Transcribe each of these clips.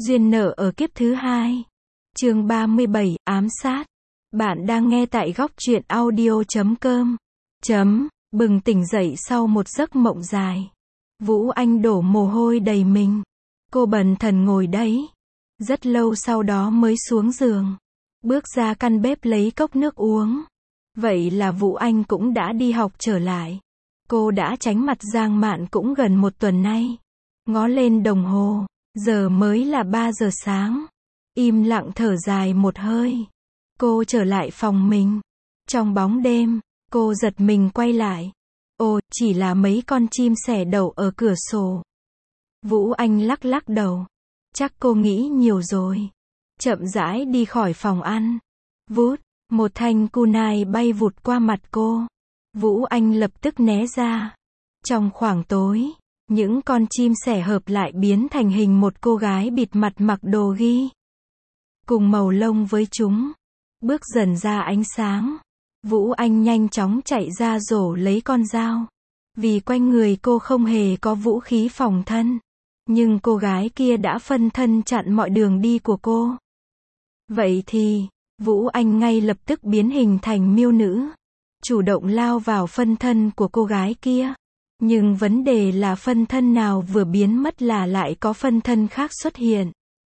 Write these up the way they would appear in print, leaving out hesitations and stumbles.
Duyên nợ ở kiếp thứ hai. Chương 37, ám sát. Bạn đang nghe tại góc truyện audio.com. Bừng tỉnh dậy sau một giấc mộng dài. Vũ Anh đổ mồ hôi đầy mình. Cô bần thần ngồi đấy. Rất lâu sau đó mới xuống giường. Bước ra căn bếp lấy cốc nước uống. Vậy là Vũ Anh cũng đã đi học trở lại. Cô đã tránh mặt Giang Mạn cũng gần một tuần nay. Ngó lên đồng hồ. Giờ mới là 3 giờ sáng. Im lặng thở dài một hơi. Cô trở lại phòng mình. Trong bóng đêm, cô giật mình quay lại. Ồ, chỉ là mấy con chim sẻ đậu ở cửa sổ. Vũ Anh lắc lắc đầu. Chắc cô nghĩ nhiều rồi. Chậm rãi đi khỏi phòng ăn. Vút, một thanh kunai bay vụt qua mặt cô. Vũ Anh lập tức né ra. Trong khoảng tối, những con chim sẻ hợp lại biến thành hình một cô gái bịt mặt mặc đồ ghi. Cùng màu lông với chúng. Bước dần ra ánh sáng. Vũ Anh nhanh chóng chạy ra rổ lấy con dao. Vì quanh người cô không hề có vũ khí phòng thân. Nhưng cô gái kia đã phân thân chặn mọi đường đi của cô. Vậy thì, Vũ Anh ngay lập tức biến hình thành miêu nữ. Chủ động lao vào phân thân của cô gái kia. Nhưng vấn đề là phân thân nào vừa biến mất là lại có phân thân khác xuất hiện.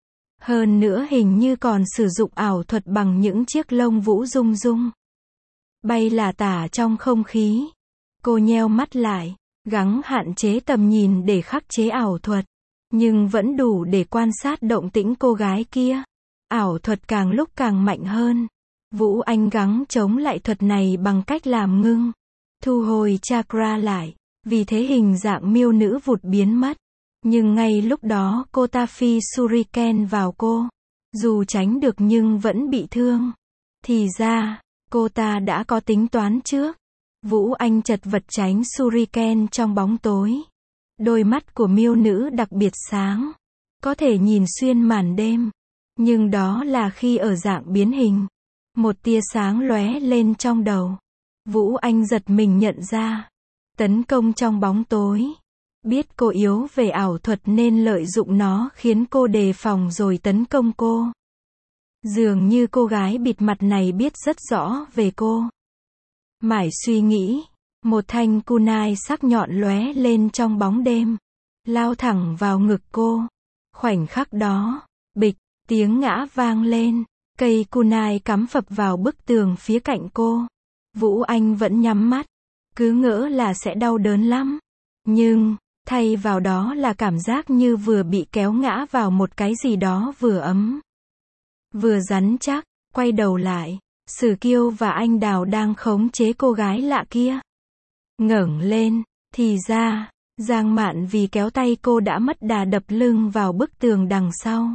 Hơn nữa hình như còn sử dụng ảo thuật bằng những chiếc lông vũ rung rung. Bay lả tả trong không khí. Cô nheo mắt lại, gắng hạn chế tầm nhìn để khắc chế ảo thuật. Nhưng vẫn đủ để quan sát động tĩnh cô gái kia. Ảo thuật càng lúc càng mạnh hơn. Vũ Anh gắng chống lại thuật này bằng cách làm ngưng. Thu hồi chakra lại. Vì thế hình dạng miêu nữ vụt biến mất. Nhưng ngay lúc đó cô ta phi shuriken vào cô. Dù tránh được nhưng vẫn bị thương. Thì ra, cô ta đã có tính toán trước. Vũ Anh chật vật tránh shuriken trong bóng tối. Đôi mắt của miêu nữ đặc biệt sáng. Có thể nhìn xuyên màn đêm. Nhưng đó là khi ở dạng biến hình. Một tia sáng lóe lên trong đầu. Vũ Anh giật mình nhận ra. Tấn công trong bóng tối. Biết cô yếu về ảo thuật nên lợi dụng nó khiến cô đề phòng rồi tấn công cô. Dường như cô gái bịt mặt này biết rất rõ về cô. Mải suy nghĩ, một thanh kunai sắc nhọn lóe lên trong bóng đêm. Lao thẳng vào ngực cô. Khoảnh khắc đó, bịch, tiếng ngã vang lên. Cây kunai cắm phập vào bức tường phía cạnh cô. Vũ Anh vẫn nhắm mắt. Cứ ngỡ là sẽ đau đớn lắm. Nhưng, thay vào đó là cảm giác như vừa bị kéo ngã vào một cái gì đó vừa ấm. Vừa rắn chắc, quay đầu lại. Sử Kiêu và anh Đào đang khống chế cô gái lạ kia. Ngẩng lên, thì ra, Giang Mạn vì kéo tay cô đã mất đà đập lưng vào bức tường đằng sau.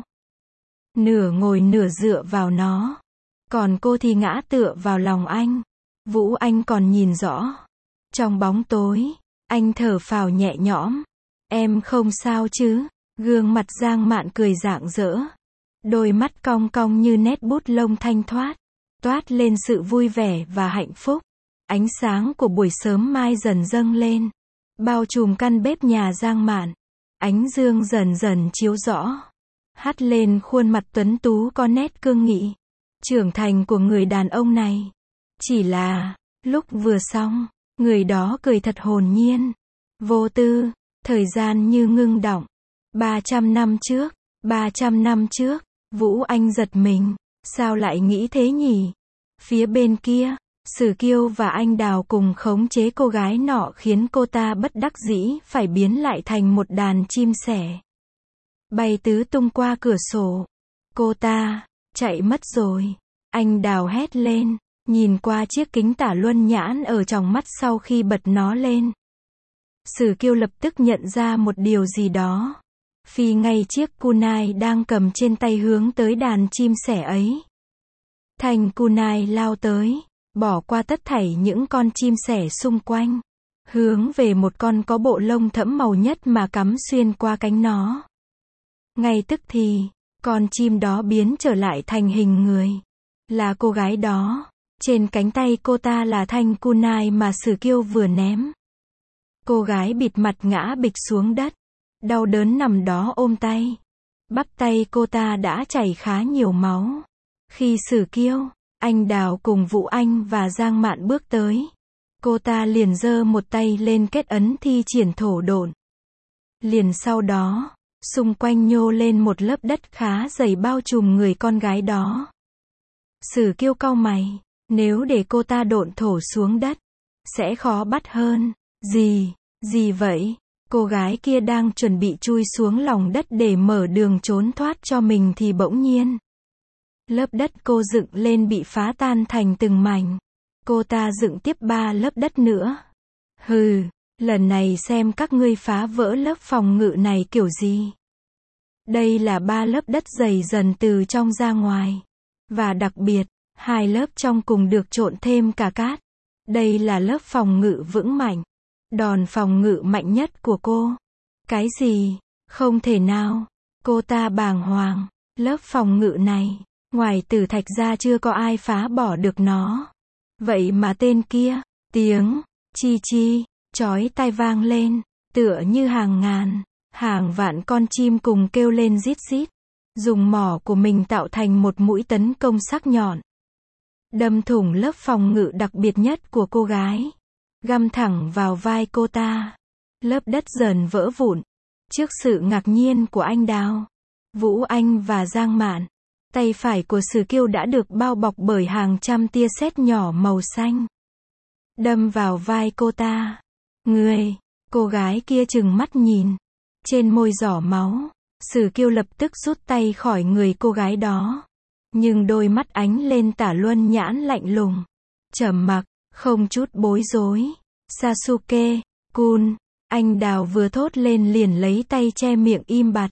Nửa ngồi nửa dựa vào nó. Còn cô thì ngã tựa vào lòng anh. Vũ Anh còn nhìn rõ. Trong bóng tối, anh thở phào nhẹ nhõm. Em không sao chứ? Gương mặt Giang Mạn cười rạng rỡ. Đôi mắt cong cong như nét bút lông thanh thoát. Toát lên sự vui vẻ và hạnh phúc. Ánh sáng của buổi sớm mai dần dâng lên. Bao trùm căn bếp nhà Giang Mạn. Ánh dương dần dần chiếu rõ. Hắt lên khuôn mặt tuấn tú có nét cương nghị. Trưởng thành của người đàn ông này. Chỉ là, lúc vừa xong, người đó cười thật hồn nhiên. Vô tư, thời gian như ngưng đọng. 300 năm trước, 300 năm trước, Vũ Anh giật mình. Sao lại nghĩ thế nhỉ? Phía bên kia, Sử Kiêu và anh Đào cùng khống chế cô gái nọ khiến cô ta bất đắc dĩ phải biến lại thành một đàn chim sẻ. Bay tứ tung qua cửa sổ. Cô ta, chạy mất rồi. Anh Đào hét lên, nhìn qua chiếc kính tả luân nhãn ở trong mắt sau khi bật nó lên. Sử Kiêu lập tức nhận ra một điều gì đó. Phi ngay chiếc kunai đang cầm trên tay hướng tới đàn chim sẻ ấy. Thanh kunai lao tới, bỏ qua tất thảy những con chim sẻ xung quanh. Hướng về một con có bộ lông thẫm màu nhất mà cắm xuyên qua cánh nó. Ngay tức thì, con chim đó biến trở lại thành hình người. Là cô gái đó. Trên cánh tay cô ta là thanh kunai mà Sử Kiêu vừa ném. Cô gái bịt mặt ngã bịch xuống đất. Đau đớn nằm đó ôm tay. Bắp tay cô ta đã chảy khá nhiều máu. Khi Sử Kiêu, anh Đào cùng Vũ Anh và Giang Mạn bước tới, cô ta liền giơ một tay lên kết ấn thi triển thổ độn. Liền sau đó, xung quanh nhô lên một lớp đất khá dày bao trùm người con gái đó. Sử Kiêu cau mày, nếu để cô ta độn thổ xuống đất, sẽ khó bắt hơn. Gì vậy? Cô gái kia đang chuẩn bị chui xuống lòng đất để mở đường trốn thoát cho mình thì bỗng nhiên, lớp đất cô dựng lên bị phá tan thành từng mảnh. Cô ta dựng tiếp 3 lớp đất nữa. Hừ, lần này xem các ngươi phá vỡ lớp phòng ngự này kiểu gì. Đây là 3 lớp đất dày dần từ trong ra ngoài. Và đặc biệt, 2 lớp trong cùng được trộn thêm cả cát. Đây là lớp phòng ngự vững mạnh. Đòn phòng ngự mạnh nhất của cô. Cái gì? Không thể nào. Cô ta bàng hoàng. Lớp phòng ngự này, ngoài Tử Thạch ra chưa có ai phá bỏ được nó. Vậy mà tên kia, tiếng chi chi chói tai vang lên, tựa như hàng ngàn, hàng vạn con chim cùng kêu lên rít rít, dùng mỏ của mình tạo thành một mũi tấn công sắc nhọn, đâm thủng lớp phòng ngự đặc biệt nhất của cô gái, găm thẳng vào vai cô ta. Lớp đất dần vỡ vụn. Trước sự ngạc nhiên của anh Đào, Vũ Anh và Giang Mạn, tay phải của Sử Kiêu đã được bao bọc bởi hàng trăm tia sét nhỏ màu xanh, đâm vào vai cô ta. Cô gái kia trừng mắt nhìn, trên môi giỏ máu. Sử Kiêu lập tức rút tay khỏi người cô gái đó, nhưng đôi mắt ánh lên Tả Luân Nhãn lạnh lùng, trầm mặc, không chút bối rối. Sasuke-kun, anh Đào vừa thốt lên liền lấy tay che miệng im bặt.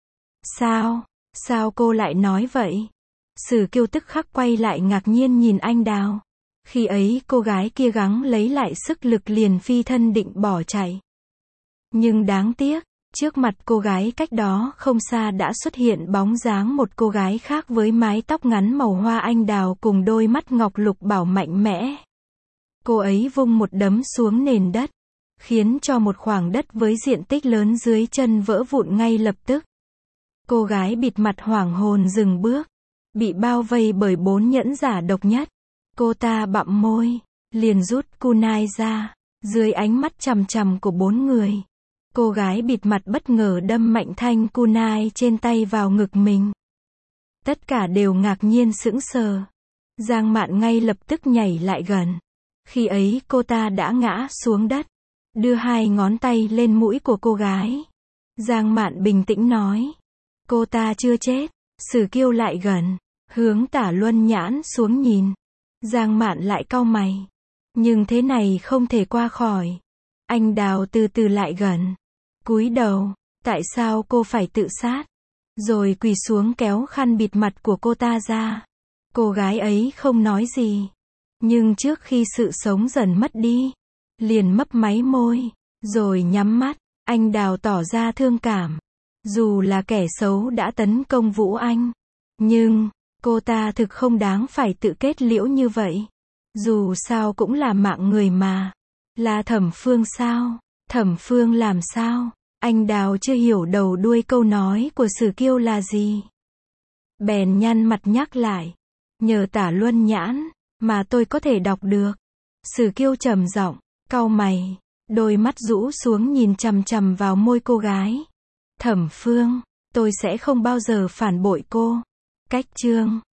Sao cô lại nói vậy? Sử Kiêu tức khắc quay lại ngạc nhiên nhìn anh Đào. Khi ấy cô gái kia gắng lấy lại sức lực liền phi thân định bỏ chạy. Nhưng đáng tiếc, trước mặt cô gái cách đó không xa đã xuất hiện bóng dáng một cô gái khác với mái tóc ngắn màu hoa anh đào cùng đôi mắt ngọc lục bảo mạnh mẽ. Cô ấy vung một đấm xuống nền đất, khiến cho một khoảng đất với diện tích lớn dưới chân vỡ vụn ngay lập tức. Cô gái bịt mặt hoảng hồn dừng bước, bị bao vây bởi 4 nhẫn giả độc nhất. Cô ta bặm môi, liền rút kunai ra, dưới ánh mắt chằm chằm của 4 người. Cô gái bịt mặt bất ngờ đâm mạnh thanh kunai trên tay vào ngực mình. Tất cả đều ngạc nhiên sững sờ. Giang Mạn ngay lập tức nhảy lại gần. Khi ấy cô ta đã ngã xuống đất, đưa 2 ngón tay lên mũi của cô gái. Giang Mạn bình tĩnh nói, cô ta chưa chết. Sử Kiêu lại gần, hướng Tả Luân Nhãn xuống nhìn. Giang Mạn lại cau mày. Nhưng thế này không thể qua khỏi. Anh Đào từ từ lại gần, cúi đầu. Tại sao cô phải tự sát? Rồi quỳ xuống kéo khăn bịt mặt của cô ta ra. Cô gái ấy không nói gì. Nhưng trước khi sự sống dần mất đi, liền mấp máy môi, rồi nhắm mắt. Anh Đào tỏ ra thương cảm. Dù là kẻ xấu đã tấn công Vũ Anh, nhưng cô ta thực không đáng phải tự kết liễu như vậy. Dù sao cũng là mạng người mà. Là Thẩm Phương sao? Thẩm Phương làm sao? Anh Đào chưa hiểu đầu đuôi câu nói của Sử Kiêu là gì. Bèn nhăn mặt nhắc lại. Nhờ Tả Luân Nhãn mà tôi có thể đọc được. Sử Kiêu trầm giọng, cau mày, đôi mắt rũ xuống nhìn chằm chằm vào môi cô gái. Thẩm Phương, tôi sẽ không bao giờ phản bội cô. Cách chương